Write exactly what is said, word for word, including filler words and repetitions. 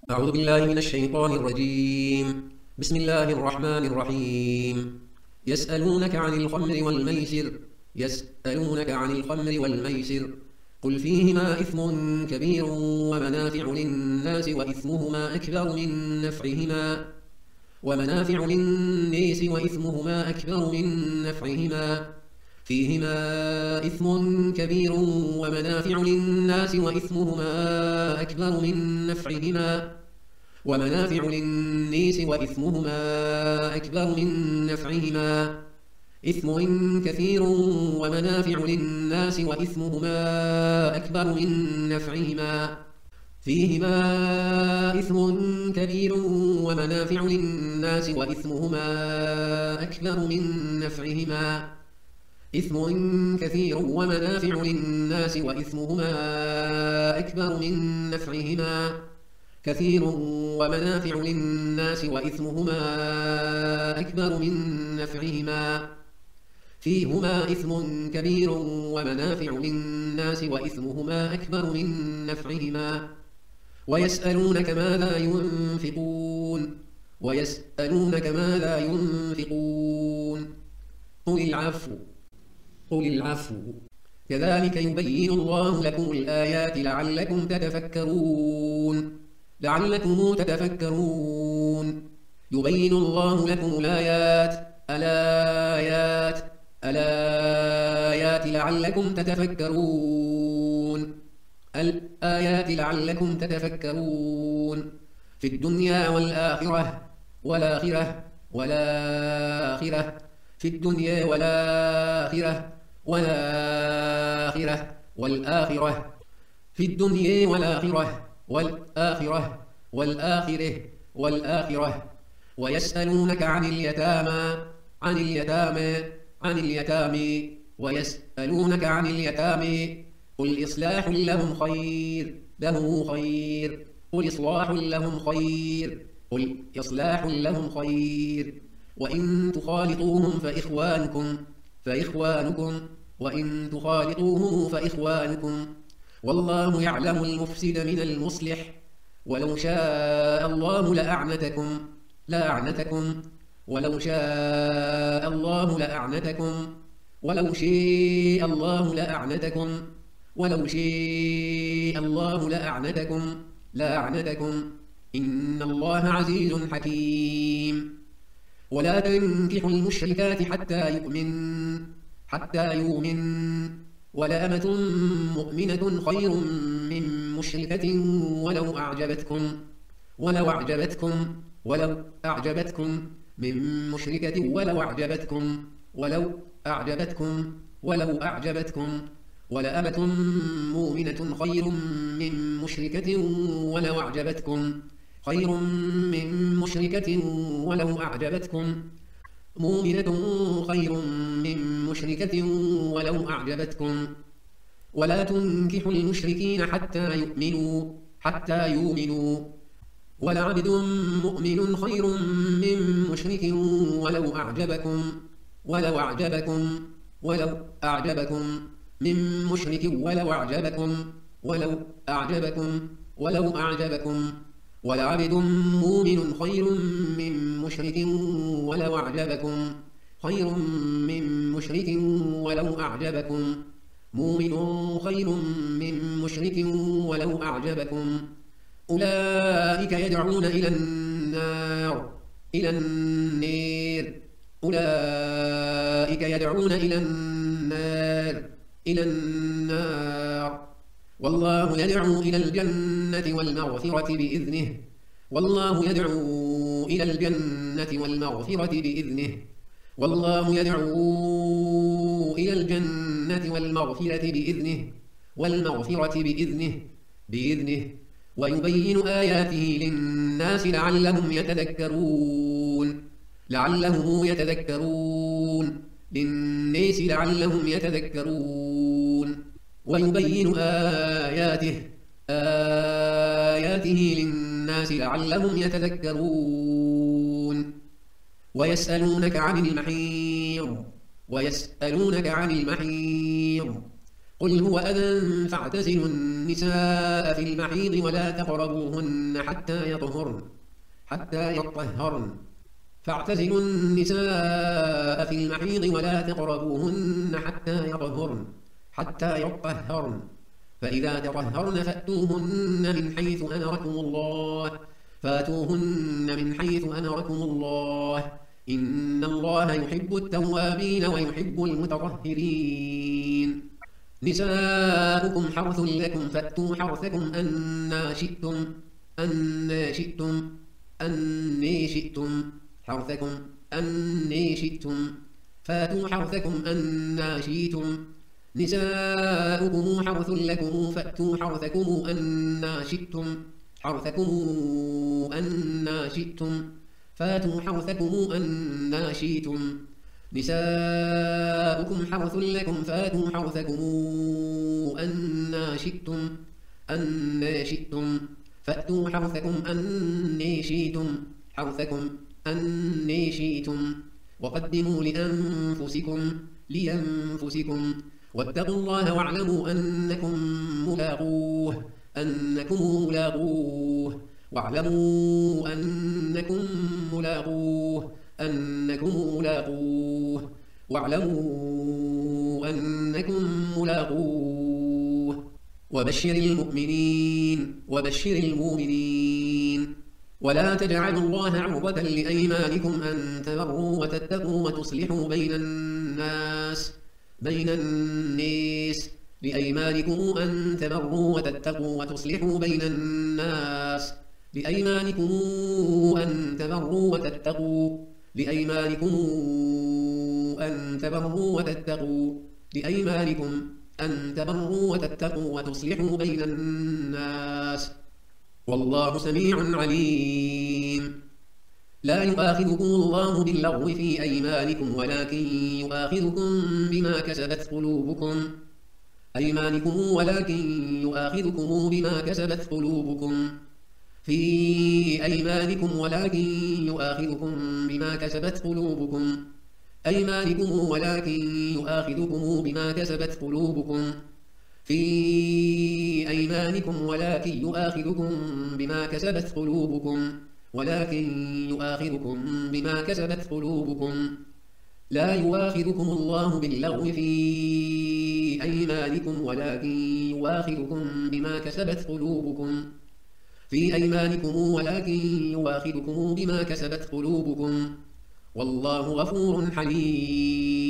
أعوذ بالله من الشيطان الرجيم. بسم الله الرحمن الرحيم. يسألونك عن الخمر والميسر يسألونك عن الخمر والميسر قل فيهما إثم كبير ومنافع للناس وإثمهما أكبر من نفعهما ومنافع للناس وإثمهما أكبر من نفعهما فيهما إثم كبير ومنافع للناس وإثمهما أكبر من نفعهما ومنافع للناس وإثمهما أكبر من نفعهما إثم كثير ومنافع للناس وإثمهما أكبر من نفعهما فيهما إثم كبير ومنافع للناس وإثمهما أكبر من نفعهما إثم كثير ومنافع للناس وإثمهما أكبر من نفعهما كثير ومنافع للناس وإثمهما أكبر من نفعهما فيهما إثم كبير ومنافع للناس وإثمهما أكبر من نفعهما ويسألونك ماذا ينفقون ويسألونك ماذا ينفقون قل العفو قل العفو كذلك يبين الله لكم الآيات لعلكم تتفكرون لعلكم تتفكرون يبين الله لكم الآيات الآيات الآيات لعلكم تتفكرون الآيات لعلكم تتفكرون في الدنيا والآخرة والآخرة والآخرة في الدنيا والآخرة والآخرة والآخرة في الدنيا والآخرة والآخرة والآخرة والآخرة ويسألونك عن اليتامى عن اليتامى عن اليتامى ويسألونك عن اليتامى قل إصلاح لهم خير له خير قل إصلاح لهم خير قل إصلاح لهم خير وإن تخالطوهم فإخوانكم فإخوانكم وإن تخالطوهم فإخوانكم والله يعلم المفسد من المصلح ولو شاء الله لأعنتكم لأعنتكم ولو شاء الله لأعنتكم ولو شاء الله لأعنتكم ولو شاء الله لأعنتكم لأعنتكم إن الله عزيز حكيم ولا تنكحوا المشركات حتى يؤمن حتى يؤمن ولأمة مؤمنة خير من مشركة ولو أعجبتكم ولو أعجبتكم ولو أعجبتكم من مشركة ولو أعجبتكم ولو أعجبتكم ولو أعجبتكم ولأمة مؤمنة خير من مشركة ولو أعجبتكم خير من مشركة ولو أعجبتكم مؤمنة خير من مشركة ولو أعجبتكم ولا تنكحوا المشركين حتى يؤمنوا حتى يؤمنوا ولعبد مؤمن خير من مشرك ولو أعجبكم ولو أعجبكم ولو أعجبكم من مشرك ولو أعجبكم ولو أعجبكم ولو أعجبكم ولعبد مؤمن خير من مشرك ولو أعجبكم خير من مشرك ولو أعجبكم مؤمن خير من مشرك ولو أعجبكم أولئك يدعون إلى النار إلى النار أولئك يدعون إلى النار إلى النار والله يدعو إلى الجنة والمغفرة بإذنه والله يدعو إلى الجنة والمغفرة بإذنه والله يدعو إلى الجنة والمغفرة بإذنه والمغفرة بإذنه بإذنه ويبين آياته للناس لعلهم يتذكرون لعلهم يتذكرون للناس لعلهم يتذكرون ويبين آياته آياته للناس لعلهم يتذكرون ويسألونك عن المحيض ويسألونك عن المحيض قل هو أذى فاعتزلوا النساء في المحيض ولا تقربوهن حتى يطهرن حتى يطهرن فاعتزلوا النساء في المحيض ولا تقربوهن حتى يطهرن حتى يطهرن فإذا تطهرن فأتوهن من حيث أمركم الله فأتوهن من حيث أمركم الله إن الله يحب التوابين ويحب المتطهرين نساؤكم حرث لكم فأتوا حرثكم أنى شئتم أنى شئتم أني شئتم حرثكم أني شئتم فأتوا حرثكم أنى شئتم نساؤكم حرث لكم فأتوا حرثكم أنى شئتم حرثكم أنى شئتم فأتوا حرثكم أنى شئتم نساؤكم حرث لكم فأتوا حرثكم أنى شئتم أنى شئتم فأتوا حرثكم أني شئتم حرثكم أني شئتم وقدموا لأنفسكم لأنفسكم واتقوا الله واعلموا أنكم ملاقوه أنكم ملاقوه واعلموا أنكم ملاقوه أنكم ملاقوه واعلموا أنكم ملاقوه وبشر المؤمنين وبشر المؤمنين ولا تجعلوا الله عرضة لأيمانكم أن تبروا وتتقوا وتصلحوا بين الناس بين الناس بأيمانكم أن تبروا وتتقوا وتصلحوا بين الناس بأيمانكم أن تبروا وتتقوا بأيمانكم أن تبروا وتتقوا بأيمانكم أن تبروا وتتقوا وتصلحوا بين الناس والله سميع عليم لا يؤاخذكم الله باللغو في أيمانكم ولكن يؤاخذكم بما كسبت قلوبكم أيمانكم ولكن يؤاخذكم بما كسبت قلوبكم في أيمانكم ولكن يؤاخذكم بما كسبت قلوبكم أيمانكم ولكن يؤاخذكم بما كسبت قلوبكم في أيمانكم ولكن يؤاخذكم بما كسبت قلوبكم ولكن يؤاخذكم بما كسبت قلوبكم لا يؤاخذكم الله باللغو في أيمانكم ولكن يؤاخذكم بما كسبت قلوبكم في أيمانكم ولكن يؤاخذكم بما كسبت قلوبكم والله غفور حليم